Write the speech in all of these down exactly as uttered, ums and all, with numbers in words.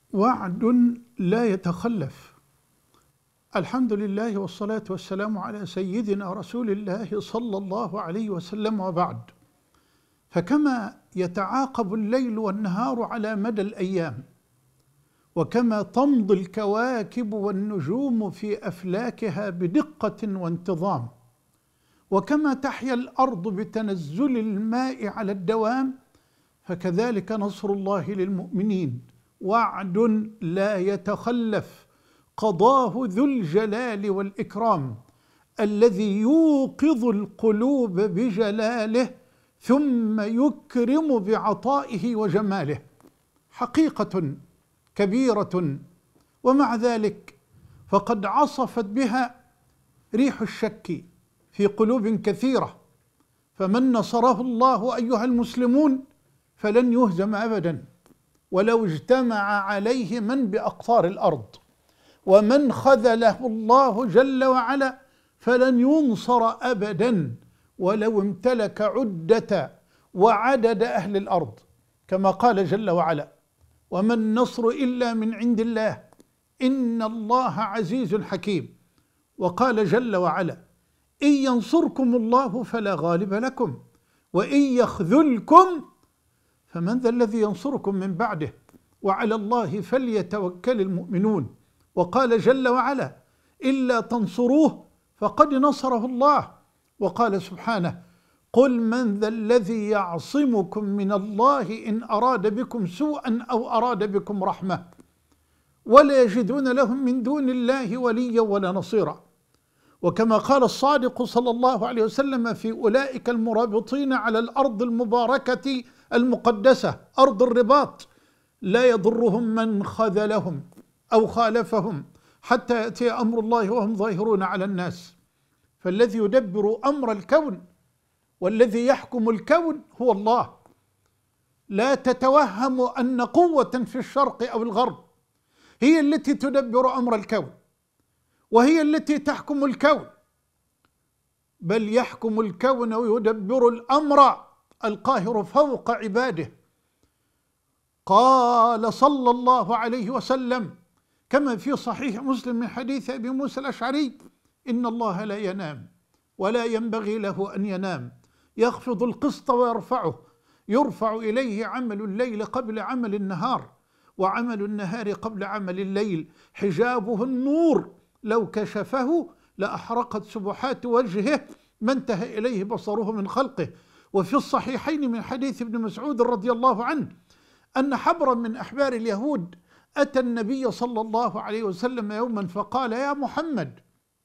وعد لا يتخلف. الحمد لله والصلاة والسلام على سيدنا رسول الله صلى الله عليه وسلم، وبعد. فكما يتعاقب الليل والنهار على مدى الأيام، وكما تمضي الكواكب والنجوم في أفلاكها بدقة وانتظام، وكما تحيا الأرض بتنزل الماء على الدوام، فكذلك نصر الله للمؤمنين وعد لا يتخلف، قضاه ذو الجلال والإكرام الذي يوقظ القلوب بجلاله ثم يكرم بعطائه وجماله. حقيقة كبيرة، ومع ذلك فقد عصفت بها ريح الشك في قلوب كثيرة، فمن نصره الله أيها المسلمون فلن يهزم أبدا ولو اجتمع عليه من بأقطار الأرض، ومن خذله الله جل وعلا فلن ينصر أبدا ولو امتلك عدة وعدد أهل الأرض، كما قال جل وعلا: وما النصر إلا من عند الله إن الله عزيز حكيم. وقال جل وعلا: إن ينصركم الله فلا غالب لكم وإن يخذلكم فمن ذا الذي ينصركم من بعده وعلى الله فليتوكل المؤمنون. وقال جل وعلا: إلا تنصروه فقد نصره الله. وقال سبحانه: قل من ذا الذي يعصمكم من الله إن أراد بكم سوءا أو أراد بكم رحمة ولا يجدون لهم من دون الله وليا ولا نصيرا. وكما قال الصادق صلى الله عليه وسلم في أولئك المرابطين على الأرض المباركة المقدسة أرض الرباط: لا يضرهم من خذلهم أو خالفهم حتى يأتي أمر الله وهم ظاهرون على الناس. فالذي يدبر أمر الكون والذي يحكم الكون هو الله. لا تتوهم أن قوة في الشرق أو الغرب هي التي تدبر أمر الكون وهي التي تحكم الكون، بل يحكم الكون ويدبر الأمر القاهر فوق عباده. قال صلى الله عليه وسلم كما في صحيح مسلم من حديث أبي موسى الأشعري: إن الله لا ينام ولا ينبغي له أن ينام، يخفض القسط ويرفعه، يرفع إليه عمل الليل قبل عمل النهار وعمل النهار قبل عمل الليل، حجابه النور لو كشفه لأحرقت سبحات وجهه ما انتهى إليه بصره من خلقه. وفي الصحيحين من حديث ابن مسعود رضي الله عنه أن حبرا من أحبار اليهود أتى النبي صلى الله عليه وسلم يوما فقال: يا محمد،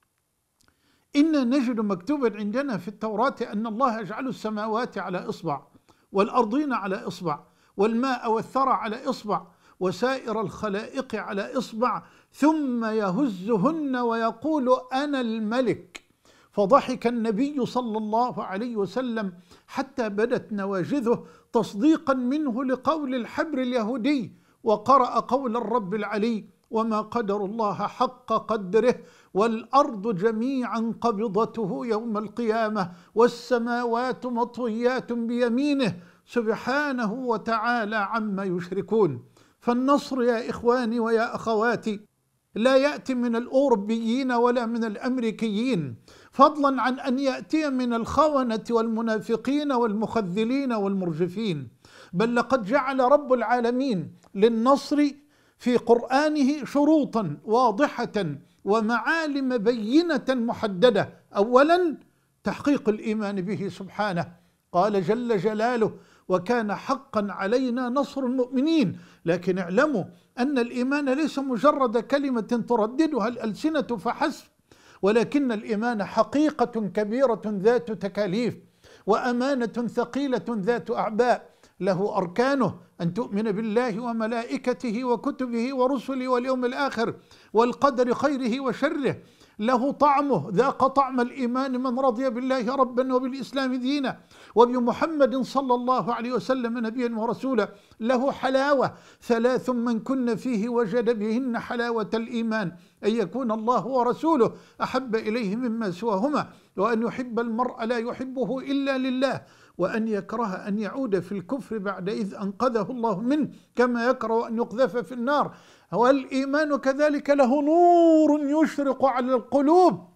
إنا نجد مكتوبا عندنا في التوراة أن الله يجعل السماوات على إصبع والأرضين على إصبع والماء والثرى على إصبع وسائر الخلائق على إصبع ثم يهزهن ويقول: أنا الملك. فضحك النبي صلى الله عليه وسلم حتى بدت نواجذه تصديقا منه لقول الحبر اليهودي، وقرأ قول الرب العلي: وما قدر الله حق قدره والأرض جميعا قبضته يوم القيامة والسماوات مطويات بيمينه سبحانه وتعالى عما يشركون. فالنصر يا إخواني ويا أخواتي لا يأتي من الأوروبيين ولا من الأمريكيين، فضلا عن أن يأتي من الخونة والمنافقين والمخذلين والمرجفين، بل لقد جعل رب العالمين للنصر في قرآنه شروطا واضحة ومعالم بينة محددة. أولا تحقيق الإيمان به سبحانه، قال جل جلاله: وكان حقا علينا نصر المؤمنين. لكن اعلموا أن الإيمان ليس مجرد كلمة ترددها الألسنة فحسب، ولكن الإيمان حقيقة كبيرة ذات تكاليف وأمانة ثقيلة ذات أعباء، له أركانه: أن تؤمن بالله وملائكته وكتبه ورسله واليوم الآخر والقدر خيره وشره، له طعمه: ذاق طعم الإيمان من رضي بالله ربا وبالإسلام دينا وبمحمد صلى الله عليه وسلم نبيا ورسولا، له حلاوة: ثلاث من كن فيه وجد بهن حلاوة الإيمان، أن يكون الله ورسوله أحب إليه مما سواهما، وأن يحب المرء لا يحبه إلا لله، وأن يكره أن يعود في الكفر بعد إذ أنقذه الله منه، كما يكره أن يقذف في النار. والإيمان كذلك له نور يشرق على القلوب،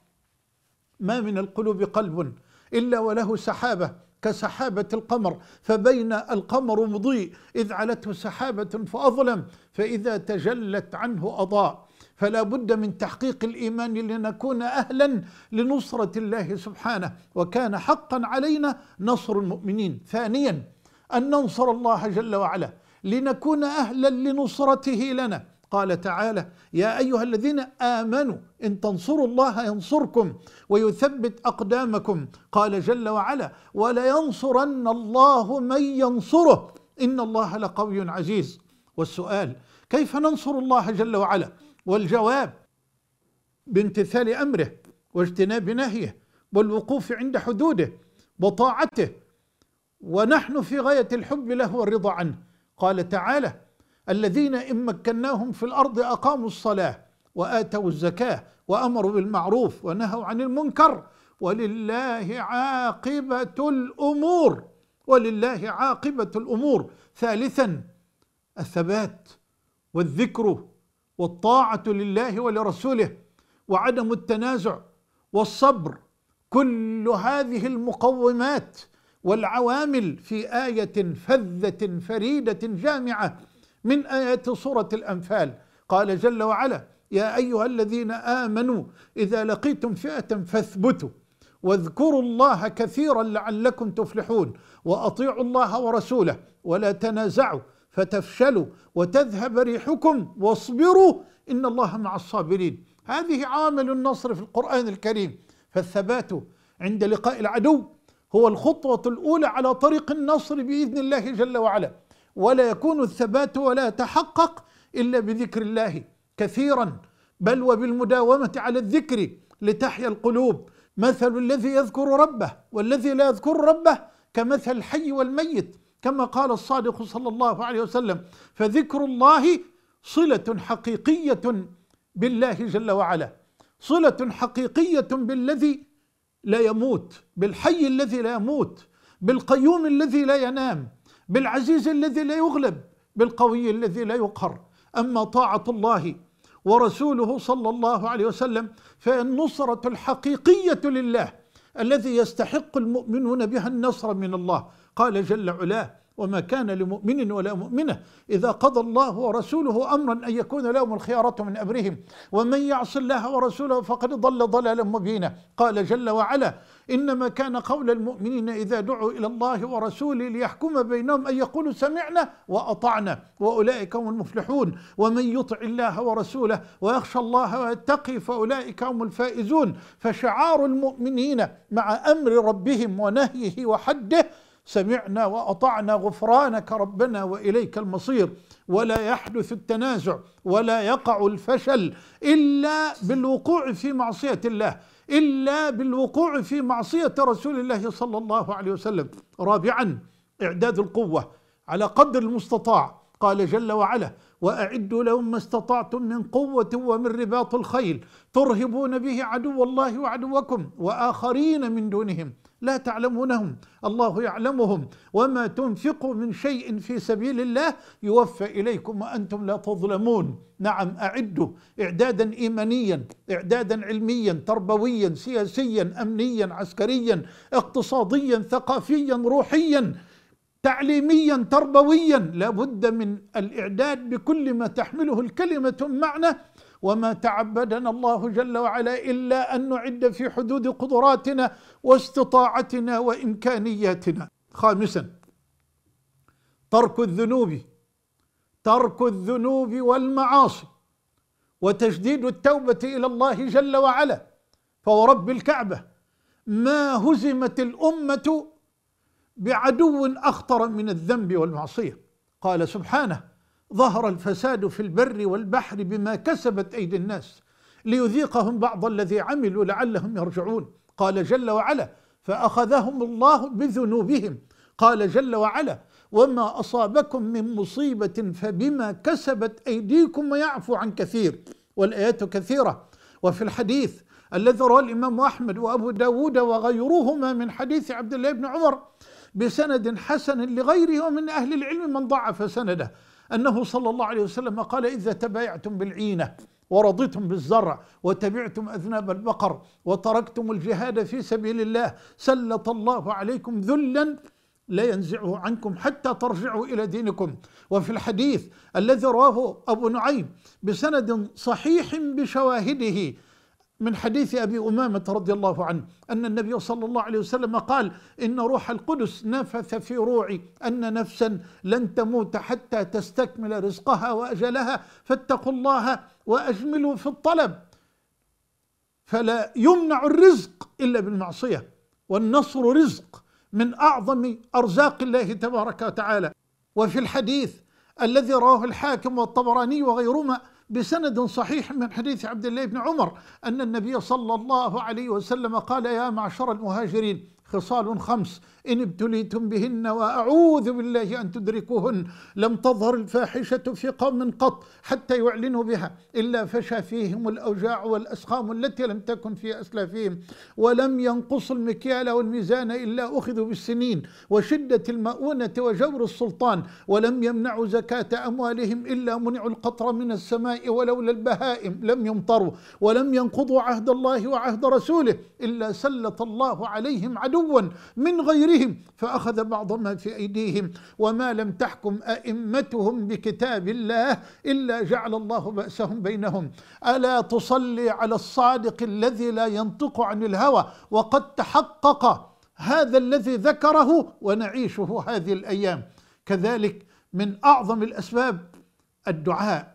ما من القلوب قلب إلا وله سحابة كسحابة القمر، فبين القمر مضيء إذ علته سحابة فأظلم، فإذا تجلت عنه أضاء. فلا بد من تحقيق الإيمان لنكون أهلا لنصرة الله سبحانه، وكان حقا علينا نصر المؤمنين. ثانيا أن ننصر الله جل وعلا لنكون أهلا لنصرته لنا. قال تعالى: يا أيها الذين آمنوا إن تنصروا الله ينصركم ويثبت أقدامكم. قال جل وعلا: ولينصرن الله من ينصره إن الله لقوي عزيز. والسؤال: كيف ننصر الله جل وعلا؟ والجواب: بامتثال أمره واجتناب نهيه والوقوف عند حدوده وطاعته، ونحن في غاية الحب له والرضا عنه. قال تعالى: الذين إن مكناهم في الأرض أقاموا الصلاة وآتوا الزكاة وأمروا بالمعروف ونهوا عن المنكر ولله عاقبة الأمور. ولله عاقبة الأمور. ثالثا الثبات والذكر والطاعة لله ولرسوله وعدم التنازع والصبر. كل هذه المقومات والعوامل في آية فذة فريدة جامعة من آيات سورة الأنفال. قال جل وعلا: يا أيها الذين آمنوا إذا لقيتم فئة فاثبتوا واذكروا الله كثيرا لعلكم تفلحون وأطيعوا الله ورسوله ولا تنازعوا فتفشلوا وتذهب ريحكم واصبروا إن الله مع الصابرين. هذه عامل النصر في القرآن الكريم. فالثبات عند لقاء العدو هو الخطوة الأولى على طريق النصر بإذن الله جل وعلا، ولا يكون الثبات ولا يتحقق إلا بذكر الله كثيرا، بل وبالمداومة على الذكر لتحيا القلوب. مثل الذي يذكر ربه والذي لا يذكر ربه كمثل الحي والميت، كما قال الصادق صلى الله عليه وسلم. فذكر الله صلة حقيقية بالله جل وعلا، صلة حقيقية بالذي لا يموت، بالحي الذي لا يموت، بالقيوم الذي لا ينام، بالعزيز الذي لا يغلب، بالقوي الذي لا يقهر. أما طاعة الله ورسوله صلى الله عليه وسلم فالنصرة الحقيقية لله الذي يستحق المؤمنون بها النصر من الله. قال جل علاه: وما كان لمؤمن ولا مؤمنة إذا قضى الله ورسوله أمرا أن يكون لهم الخيارة من أمرهم ومن يعص الله ورسوله فقد ضل ضلالا مبينا. قال جل وعلا: إنما كان قول المؤمنين إذا دعوا إلى الله ورسوله ليحكم بينهم أن يقولوا سمعنا وأطعنا وأولئك هم المفلحون ومن يطع الله ورسوله ويخشى الله ويتقي فأولئك هم الفائزون. فشعار المؤمنين مع أمر ربهم ونهيه وحده: سمعنا وأطعنا غفرانك ربنا وإليك المصير. ولا يحدث التنازع ولا يقع الفشل إلا بالوقوع في معصية الله، إلا بالوقوع في معصية رسول الله صلى الله عليه وسلم. رابعا إعداد القوة على قدر المستطاع. قال جل وعلا: وأعدوا لهم ما استطعتم من قوة ومن رباط الخيل ترهبون به عدو الله وعدوكم وآخرين من دونهم لا تعلمونهم الله يعلمهم وما تنفقوا من شيء في سبيل الله يوفى إليكم وأنتم لا تظلمون. نعم، أعدوا إعدادا إيمانيا، إعدادا علميا، تربويا، سياسيا، أمنيا، عسكريا، اقتصاديا، ثقافيا، روحيا، تعليميا، تربويا. لا بد من الإعداد بكل ما تحمله الكلمة معنى. وما تعبدنا الله جل وعلا إلا أن نعد في حدود قدراتنا واستطاعتنا وإمكانياتنا. خامسا ترك الذنوب ترك الذنوب والمعاصي وتجديد التوبة إلى الله جل وعلا. فورب الكعبة ما هزمت الأمة بعدو أخطر من الذنب والمعصية. قال سبحانه: ظهر الفساد في البر والبحر بما كسبت أيدي الناس ليذيقهم بعض الذي عملوا لعلهم يرجعون. قال جل وعلا: فأخذهم الله بذنوبهم. قال جل وعلا: وما أصابكم من مصيبة فبما كسبت أيديكم ويعفو عن كثير. والآيات كثيرة. وفي الحديث الذي رواه الإمام أحمد وأبو داود وغيرهما من حديث عبد الله بن عمر بسند حسن لغيره، ومن أهل العلم من ضعف سنده، أنه صلى الله عليه وسلم قال: إذا تبايعتم بالعينة ورضيتم بالزرع وتبعتم أذناب البقر وتركتم الجهاد في سبيل الله سلط الله عليكم ذلا لا ينزعه عنكم حتى ترجعوا إلى دينكم. وفي الحديث الذي رواه أبو نعيم بسند صحيح بشواهده من حديث أبي أمامة رضي الله عنه أن النبي صلى الله عليه وسلم قال: إن روح القدس نفث في روعي أن نفسا لن تموت حتى تستكمل رزقها وأجلها، فاتقوا الله وأجملوا في الطلب، فلا يمنع الرزق إلا بالمعصية، والنصر رزق من أعظم أرزاق الله تبارك وتعالى. وفي الحديث الذي رواه الحاكم والطبراني وغيرهما بسند صحيح من حديث عبد الله بن عمر أن النبي صلى الله عليه وسلم قال: يا معشر المهاجرين، خصال خمس إن ابتليتم بهن وأعوذ بالله أن تدركوهن، لم تظهر الفاحشة في قوم قط حتى يعلنوا بها إلا فشى فيهم الأوجاع والأسقام التي لم تكن في أسلافهم، ولم ينقصوا المكيال والميزان إلا أخذوا بالسنين وشدة المؤونة وجور السلطان، ولم يمنعوا زكاة أموالهم إلا منعوا القطر من السماء ولولا البهائم لم يمطروا، ولم ينقضوا عهد الله وعهد رسوله إلا سلط الله عليهم عدوا من غيرهم فأخذ بعض ما في أيديهم، وما لم تحكم أئمتهم بكتاب الله إلا جعل الله بأسهم بينهم. ألا تصلي على الصادق الذي لا ينطق عن الهوى وقد تحقق هذا الذي ذكره ونعيشه هذه الأيام. كذلك من أعظم الأسباب الدعاء.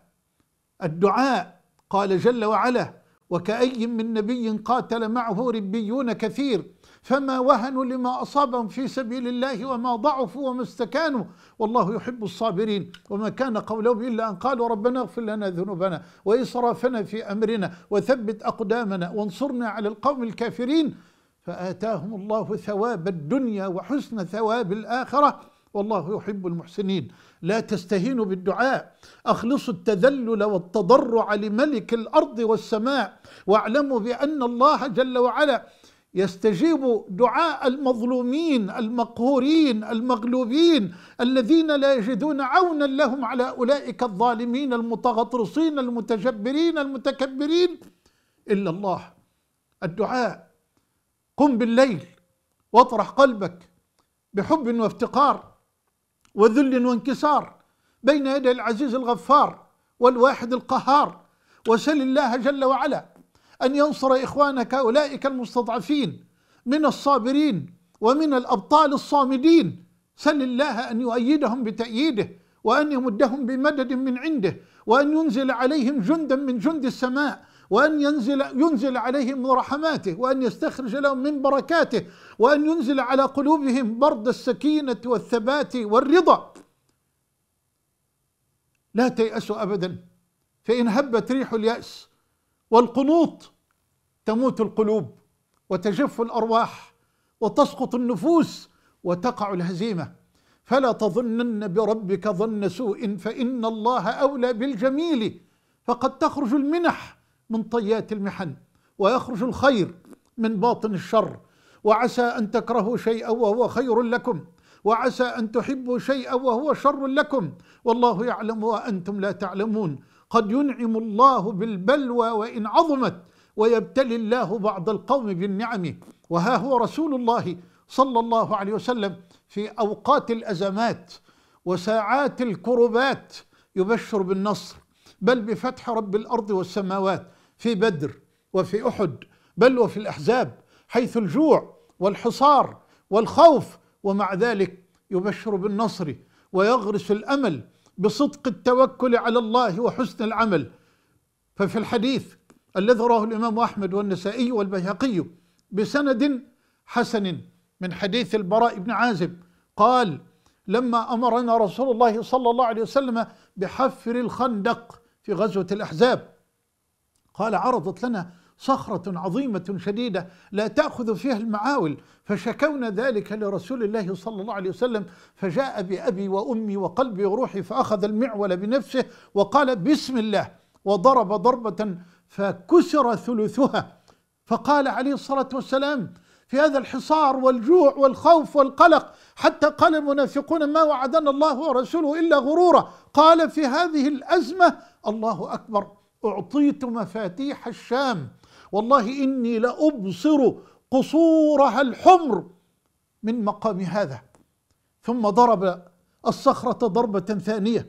الدعاء قال جل وعلا: وكأي من نبي قاتل معه ربيون كثير فما وهنوا لما أصابهم في سبيل الله وما ضعفوا وما استكانوا والله يحب الصابرين، وما كان قولهم إلا أن قالوا ربنا اغفر لنا ذنوبنا وإسرافنا في أمرنا وثبت أقدامنا وانصرنا على القوم الكافرين، فآتاهم الله ثواب الدنيا وحسن ثواب الآخرة والله يحب المحسنين. لا تستهينوا بالدعاء، أخلصوا التذلل والتضرع لملك الأرض والسماء، واعلموا بأن الله جل وعلا يستجيب دعاء المظلومين المقهورين المغلوبين الذين لا يجدون عونا لهم على أولئك الظالمين المتغطرسين المتجبرين المتكبرين إلا الله. الدعاء، قم بالليل واطرح قلبك بحب وافتقار وذل وانكسار بين يدي العزيز الغفار والواحد القهار، وسل الله جل وعلا أن ينصر إخوانك أولئك المستضعفين من الصابرين ومن الأبطال الصامدين. سل الله أن يؤيدهم بتأييده، وأن يمدهم بمدد من عنده، وأن ينزل عليهم جندا من جند السماء، وأن ينزل, ينزل عليهم من رحماته، وأن يستخرج لهم من بركاته، وأن ينزل على قلوبهم برد السكينة والثبات والرضا. لا تيأسوا أبدا، فإن هبت ريح اليأس والقنوط تموت القلوب وتجف الأرواح وتسقط النفوس وتقع الهزيمة. فلا تظنن بربك ظن سوء فإن الله أولى بالجميل، فقد تخرج المنح من طيات المحن ويخرج الخير من باطن الشر. وعسى أن تكرهوا شيئا وهو خير لكم، وعسى أن تحبوا شيئا وهو شر لكم، والله يعلم وأنتم لا تعلمون. قد ينعم الله بالبلوى وإن عظمت، ويبتلي الله بعض القوم بالنعم. وها هو رسول الله صلى الله عليه وسلم في أوقات الأزمات وساعات الكربات يبشر بالنصر، بل بفتح رب الأرض والسماوات، في بدر وفي أحد، بل وفي الأحزاب، حيث الجوع والحصار والخوف، ومع ذلك يبشر بالنصر ويغرس الأمل بصدق التوكل على الله وحسن العمل. ففي الحديث الذي رواه الإمام أحمد والنسائي والبيهقي بسند حسن من حديث البراء بن عازب قال: لما أمرنا رسول الله صلى الله عليه وسلم بحفر الخندق في غزوة الأحزاب، قال: عرضت لنا صخرة عظيمة شديدة لا تأخذ فيها المعاول، فشكونا ذلك لرسول الله صلى الله عليه وسلم، فجاء بأبي وأمي وقلبي وروحي فأخذ المعول بنفسه وقال: بسم الله، وضرب ضربة فكسر ثلثها، فقال عليه الصلاة والسلام: في هذا الحصار والجوع والخوف والقلق، حتى قال المنافقون ما وعدنا الله ورسوله إلا غرورا. قال في هذه الأزمة الله أكبر أعطيت مفاتيح الشام والله إني لأبصر قصورها الحمر من مقام هذا. ثم ضرب الصخرة ضربة ثانية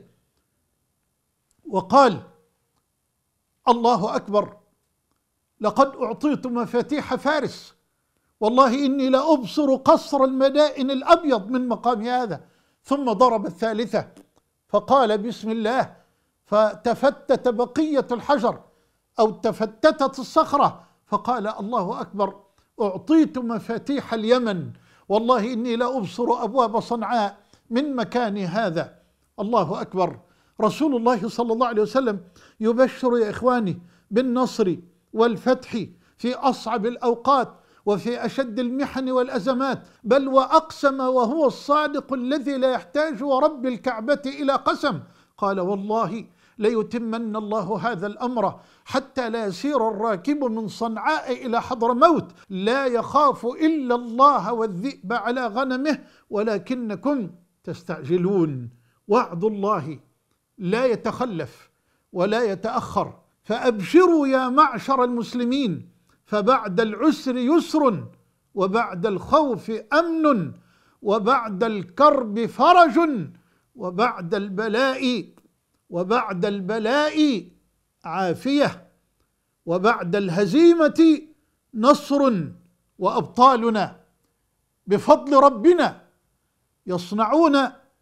وقال الله أكبر لقد أعطيت مفاتيح فارس والله إني لأبصر قصر المدائن الأبيض من مقام هذا. ثم ضرب الثالثة فقال بسم الله، فتفتت بقية الحجر أو تفتتت الصخرة، فقال الله أكبر أعطيت مفاتيح اليمن والله إني لأبصر أبواب صنعاء من مكان هذا. الله أكبر. رسول الله صلى الله عليه وسلم يبشر يا إخواني بالنصر والفتح في أصعب الأوقات وفي أشد المحن والأزمات، بل وأقسم وهو الصادق الذي لا يحتاج ورب الكعبة إلى قسم، قال والله ليتمن الله هذا الأمر حتى لا يسير الراكب من صنعاء إلى حضرموت لا يخاف إلا الله والذئب على غنمه ولكنكم تستعجلون. وعد الله لا يتخلف ولا يتأخر، فأبشروا يا معشر المسلمين، فبعد العسر يسر وبعد الخوف أمن وبعد الكرب فرج وبعد البلاء وبعد البلاء عافية وبعد الهزيمة نصر. وأبطالنا بفضل ربنا يصنعون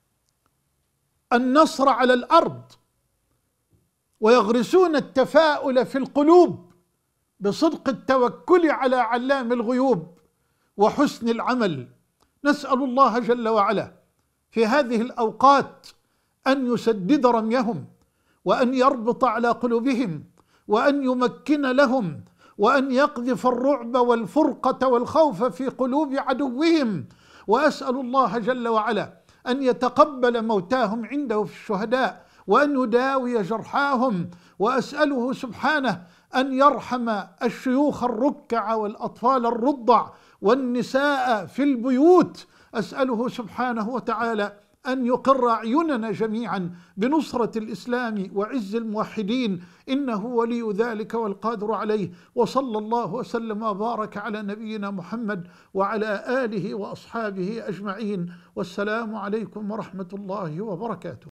النصر على الأرض ويغرسون التفاؤل في القلوب بصدق التوكل على علام الغيوب وحسن العمل. نسأل الله جل وعلا في هذه الأوقات أن يسدد رميهم وأن يربط على قلوبهم وأن يمكن لهم وأن يقذف الرعب والفرقة والخوف في قلوب عدوهم. وأسأل الله جل وعلا أن يتقبل موتاهم عنده في الشهداء وأن يداوي جرحاهم. وأسأله سبحانه أن يرحم الشيوخ الركع والأطفال الرضع والنساء في البيوت. أسأله سبحانه وتعالى أن يقر أعيننا جميعا بنصرة الإسلام وعز الموحدين، إنه ولي ذلك والقادر عليه. وصلى الله وسلم وبارك على نبينا محمد وعلى آله وأصحابه أجمعين، والسلام عليكم ورحمة الله وبركاته.